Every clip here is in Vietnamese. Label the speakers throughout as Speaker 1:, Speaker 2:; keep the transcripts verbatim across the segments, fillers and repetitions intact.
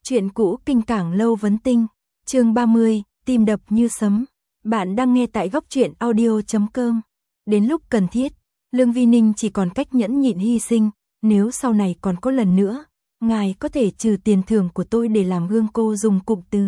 Speaker 1: Chuyện cũ kinh cảng lâu vấn tinh, chương ba mươi, tim đập như sấm. Bạn đang nghe tại góc truyện audio chấm com. Đến lúc cần thiết, Lương Vi Ninh chỉ còn cách nhẫn nhịn hy sinh, nếu sau này còn có lần nữa, ngài có thể trừ tiền thưởng của tôi để làm gương. Cô dùng cụm từ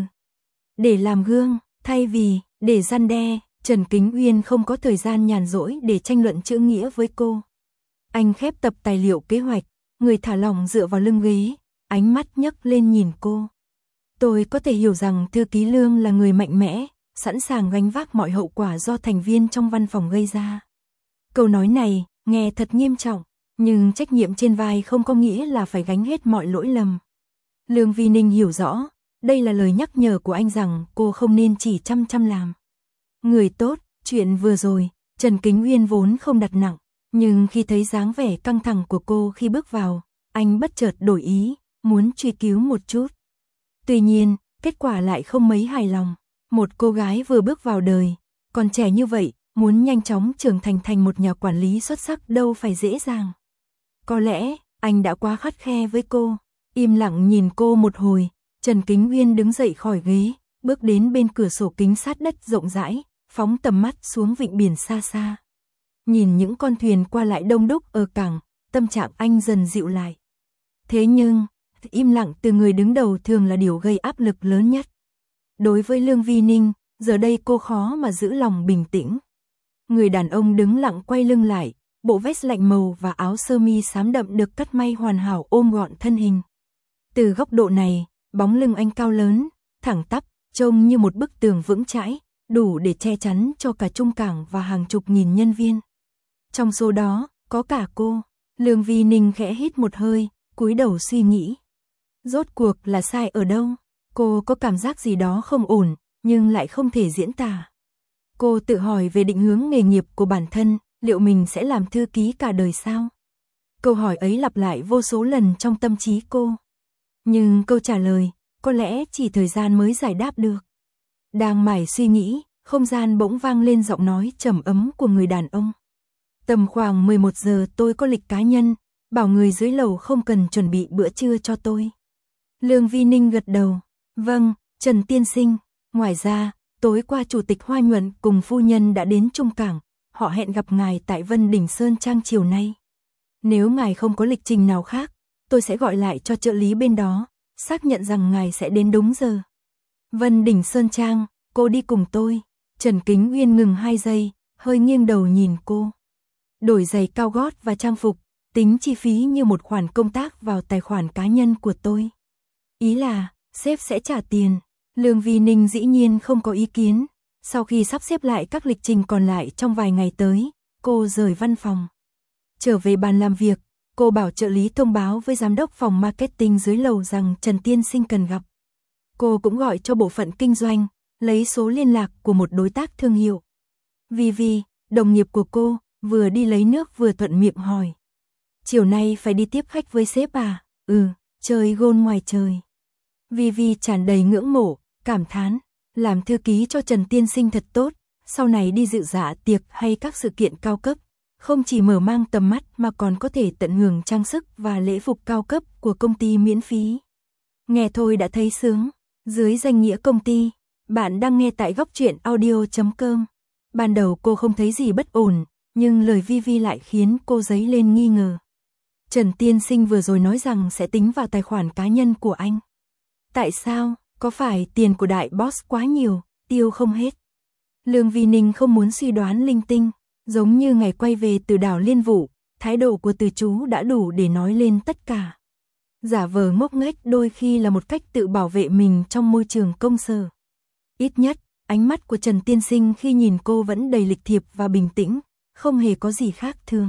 Speaker 1: để làm gương, thay vì để răn đe. Trần Kính Uyên không có thời gian nhàn rỗi để tranh luận chữ nghĩa với cô. Anh khép tập tài liệu kế hoạch, người thả lỏng dựa vào lưng ghế, ánh mắt nhấc lên nhìn cô. Tôi có thể hiểu rằng thư ký Lương là người mạnh mẽ, sẵn sàng gánh vác mọi hậu quả do thành viên trong văn phòng gây ra. Câu nói này nghe thật nghiêm trọng, nhưng trách nhiệm trên vai không có nghĩa là phải gánh hết mọi lỗi lầm. Lương Vi Ninh hiểu rõ, đây là lời nhắc nhở của anh rằng cô không nên chỉ chăm chăm làm người tốt. Chuyện vừa rồi, Trần Kính Uyên vốn không đặt nặng, nhưng khi thấy dáng vẻ căng thẳng của cô khi bước vào, anh bất chợt đổi ý, muốn truy cứu một chút. Tuy nhiên, kết quả lại không mấy hài lòng. Một cô gái vừa bước vào đời, còn trẻ như vậy, muốn nhanh chóng trưởng thành thành một nhà quản lý xuất sắc đâu phải dễ dàng. Có lẽ, anh đã quá khắt khe với cô. Im lặng nhìn cô một hồi, Trần Kính Uyên đứng dậy khỏi ghế, bước đến bên cửa sổ kính sát đất rộng rãi, phóng tầm mắt xuống vịnh biển xa xa. Nhìn những con thuyền qua lại đông đúc ở cảng, tâm trạng anh dần dịu lại. Thế nhưng, im lặng từ người đứng đầu thường là điều gây áp lực lớn nhất. Đối với Lương Vi Ninh, giờ đây cô khó mà giữ lòng bình tĩnh. Người đàn ông đứng lặng quay lưng lại, bộ vest lạnh màu và áo sơ mi xám đậm được cắt may hoàn hảo ôm gọn thân hình. Từ góc độ này, bóng lưng anh cao lớn, thẳng tắp, trông như một bức tường vững chãi, đủ để che chắn cho cả trung cảng và hàng chục nghìn nhân viên. Trong số đó, có cả cô. Lương Vi Ninh khẽ hít một hơi, cúi đầu suy nghĩ. Rốt cuộc là sai ở đâu? Cô có cảm giác gì đó không ổn, nhưng lại không thể diễn tả. Cô tự hỏi về định hướng nghề nghiệp của bản thân, liệu mình sẽ làm thư ký cả đời sao? Câu hỏi ấy lặp lại vô số lần trong tâm trí cô. Nhưng câu trả lời, có lẽ chỉ thời gian mới giải đáp được. Đang mải suy nghĩ, không gian bỗng vang lên giọng nói trầm ấm của người đàn ông. Tầm khoảng mười một giờ tôi có lịch cá nhân, bảo người dưới lầu không cần chuẩn bị bữa trưa cho tôi. Lương Vi Ninh gật đầu. Vâng, Trần tiên sinh. Ngoài ra, tối qua Chủ tịch Hoa Nhuận cùng phu nhân đã đến Trung Cảng, họ hẹn gặp ngài tại Vân Đỉnh Sơn Trang chiều nay. Nếu ngài không có lịch trình nào khác, tôi sẽ gọi lại cho trợ lý bên đó, xác nhận rằng ngài sẽ đến đúng giờ. Vân Đỉnh Sơn Trang, cô đi cùng tôi. Trần Kính Uyên ngừng hai giây, hơi nghiêng đầu nhìn cô. Đổi giày cao gót và trang phục, tính chi phí như một khoản công tác vào tài khoản cá nhân của tôi. Ý là, sếp sẽ trả tiền. Lương Vi Ninh dĩ nhiên không có ý kiến. Sau khi sắp xếp lại các lịch trình còn lại trong vài ngày tới, cô rời văn phòng. Trở về bàn làm việc, cô bảo trợ lý thông báo với giám đốc phòng marketing dưới lầu rằng Trần tiên sinh cần gặp. Cô cũng gọi cho bộ phận kinh doanh, lấy số liên lạc của một đối tác thương hiệu. Vi Vi, đồng nghiệp của cô, vừa đi lấy nước vừa thuận miệng hỏi. Chiều nay phải đi tiếp khách với sếp à? Ừ, chơi gôn ngoài trời. Vi Vi tràn đầy ngưỡng mộ, cảm thán. Làm thư ký cho Trần tiên sinh thật tốt, sau này đi dự dạ tiệc hay các sự kiện cao cấp, không chỉ mở mang tầm mắt mà còn có thể tận hưởng trang sức và lễ phục cao cấp của công ty miễn phí. Nghe thôi đã thấy sướng. Dưới danh nghĩa công ty, bạn đang nghe tại góc truyện audio chấm com. Ban đầu cô không thấy gì bất ổn, nhưng lời Vi Vi lại khiến cô dấy lên nghi ngờ. Trần tiên sinh vừa rồi nói rằng sẽ tính vào tài khoản cá nhân của anh. Tại sao? Có phải tiền của đại boss quá nhiều, tiêu không hết? Lương Vi Ninh không muốn suy đoán linh tinh, giống như ngày quay về từ đảo Liên Vũ, thái độ của từ chú đã đủ để nói lên tất cả. Giả vờ ngốc nghếch đôi khi là một cách tự bảo vệ mình trong môi trường công sở. Ít nhất, ánh mắt của Trần tiên sinh khi nhìn cô vẫn đầy lịch thiệp và bình tĩnh, không hề có gì khác thường.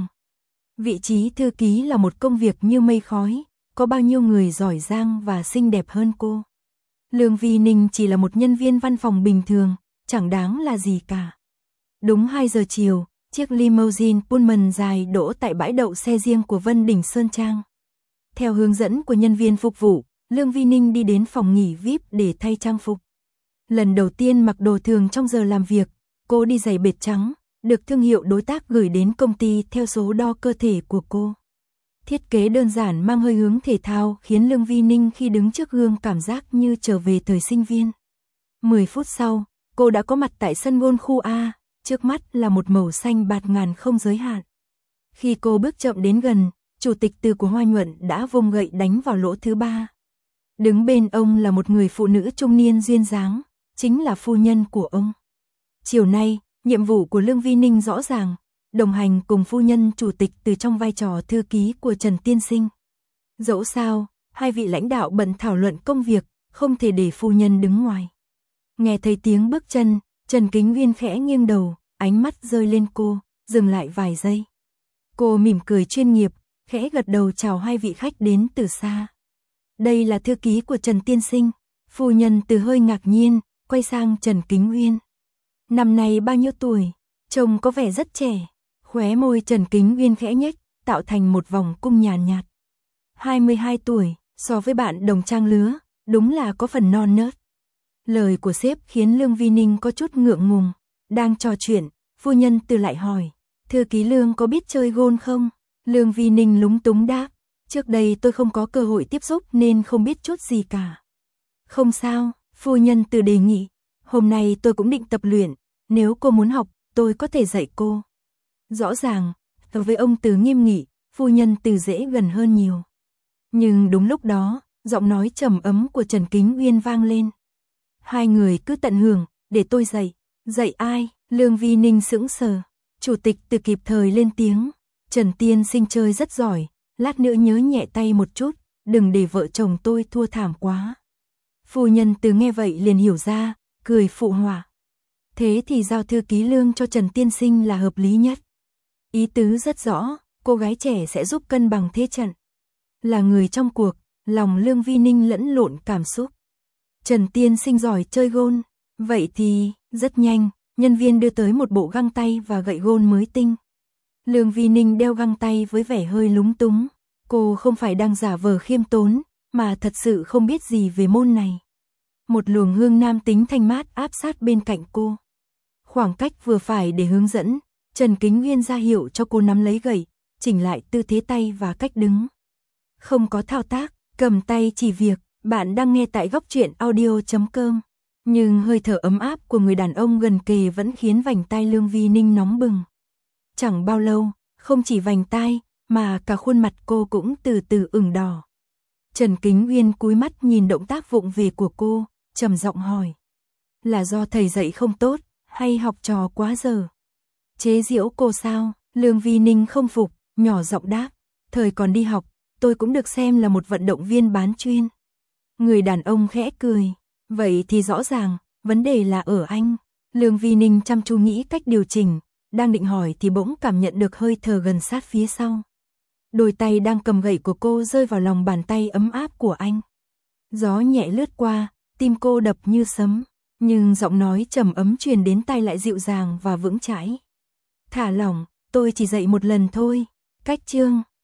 Speaker 1: Vị trí thư ký là một công việc như mây khói, có bao nhiêu người giỏi giang và xinh đẹp hơn cô. Lương Vi Ninh chỉ là một nhân viên văn phòng bình thường, chẳng đáng là gì cả. Đúng hai giờ chiều, chiếc limousine Pullman dài đỗ tại bãi đậu xe riêng của Vân Đỉnh Sơn Trang. Theo hướng dẫn của nhân viên phục vụ, Lương Vi Ninh đi đến phòng nghỉ vi ai pi để thay trang phục. Lần đầu tiên mặc đồ thường trong giờ làm việc, cô đi giày bệt trắng, được thương hiệu đối tác gửi đến công ty theo số đo cơ thể của cô. Thiết kế đơn giản mang hơi hướng thể thao khiến Lương Vi Ninh khi đứng trước gương cảm giác như trở về thời sinh viên. mười phút sau, cô đã có mặt tại sân golf khu A, trước mắt là một màu xanh bạt ngàn không giới hạn. Khi cô bước chậm đến gần, chủ tịch Từ của Hoa Nhuận đã vung gậy đánh vào lỗ thứ ba. Đứng bên ông là một người phụ nữ trung niên duyên dáng, chính là phu nhân của ông. Chiều nay, nhiệm vụ của Lương Vi Ninh rõ ràng, đồng hành cùng phu nhân chủ tịch Từ trong vai trò thư ký của Trần Tiên Sinh. Dẫu sao, hai vị lãnh đạo bận thảo luận công việc, không thể để phu nhân đứng ngoài. Nghe thấy tiếng bước chân, Trần Kính Uyên khẽ nghiêng đầu, ánh mắt rơi lên cô, dừng lại vài giây. Cô mỉm cười chuyên nghiệp, khẽ gật đầu chào hai vị khách đến từ xa. Đây là thư ký của Trần Tiên Sinh. Phu nhân Từ hơi ngạc nhiên, quay sang Trần Kính Uyên. Năm nay bao nhiêu tuổi? Trông có vẻ rất trẻ. Khóe môi Trần Kính Uyên khẽ nhếch, tạo thành một vòng cung nhàn nhạt. hai mươi hai tuổi, so với bạn đồng trang lứa, đúng là có phần non nớt. Lời của sếp khiến Lương Vi Ninh có chút ngượng ngùng. Đang trò chuyện, phu nhân Từ lại hỏi, thư ký Lương có biết chơi golf không? Lương Vi Ninh lúng túng đáp, trước đây tôi không có cơ hội tiếp xúc nên không biết chút gì cả. Không sao, phu nhân Từ đề nghị, hôm nay tôi cũng định tập luyện, nếu cô muốn học, tôi có thể dạy cô. Rõ ràng, với ông Từ nghiêm nghị, phu nhân Từ dễ gần hơn nhiều. Nhưng đúng lúc đó, giọng nói trầm ấm của Trần Kính Uyên vang lên. Hai người cứ tận hưởng, để tôi dạy. Dạy ai? Lương Vi Ninh sững sờ. Chủ tịch Từ kịp thời lên tiếng. Trần Tiên Sinh chơi rất giỏi, lát nữa nhớ nhẹ tay một chút, đừng để vợ chồng tôi thua thảm quá. Phu nhân Từ nghe vậy liền hiểu ra, cười phụ họa. Thế thì giao thư ký Lương cho Trần Tiên Sinh là hợp lý nhất. Ý tứ rất rõ, cô gái trẻ sẽ giúp cân bằng thế trận. Là người trong cuộc, lòng Lương Vi Ninh lẫn lộn cảm xúc. Trần Tiên Sinh giỏi chơi golf, vậy thì, rất nhanh, nhân viên đưa tới một bộ găng tay và gậy golf mới tinh. Lương Vi Ninh đeo găng tay với vẻ hơi lúng túng, cô không phải đang giả vờ khiêm tốn, mà thật sự không biết gì về môn này. Một luồng hương nam tính thanh mát áp sát bên cạnh cô. Khoảng cách vừa phải để hướng dẫn, Trần Kính Uyên ra hiệu cho cô nắm lấy gậy, chỉnh lại tư thế tay và cách đứng. Không có thao tác, cầm tay chỉ việc, bạn đang nghe tại góc truyện audio chấm com. Nhưng hơi thở ấm áp của người đàn ông gần kề vẫn khiến vành tai Lương Vi Ninh nóng bừng. Chẳng bao lâu, không chỉ vành tai, mà cả khuôn mặt cô cũng từ từ ửng đỏ. Trần Kính Uyên cúi mắt nhìn động tác vụng về của cô, trầm giọng hỏi. Là do thầy dạy không tốt, hay học trò quá dở? Chế giễu cô sao? Lương Vi Ninh không phục, nhỏ giọng đáp. Thời còn đi học, tôi cũng được xem là một vận động viên bán chuyên. Người đàn ông khẽ cười. Vậy thì rõ ràng, vấn đề là ở anh. Lương Vi Ninh chăm chú nghĩ cách điều chỉnh, đang định hỏi thì bỗng cảm nhận được hơi thở gần sát phía sau. Đôi tay đang cầm gậy của cô rơi vào lòng bàn tay ấm áp của anh. Gió nhẹ lướt qua, tim cô đập như sấm, nhưng giọng nói trầm ấm truyền đến tai lại dịu dàng và vững chãi. Thả lỏng, tôi chỉ dạy một lần thôi. Cách chương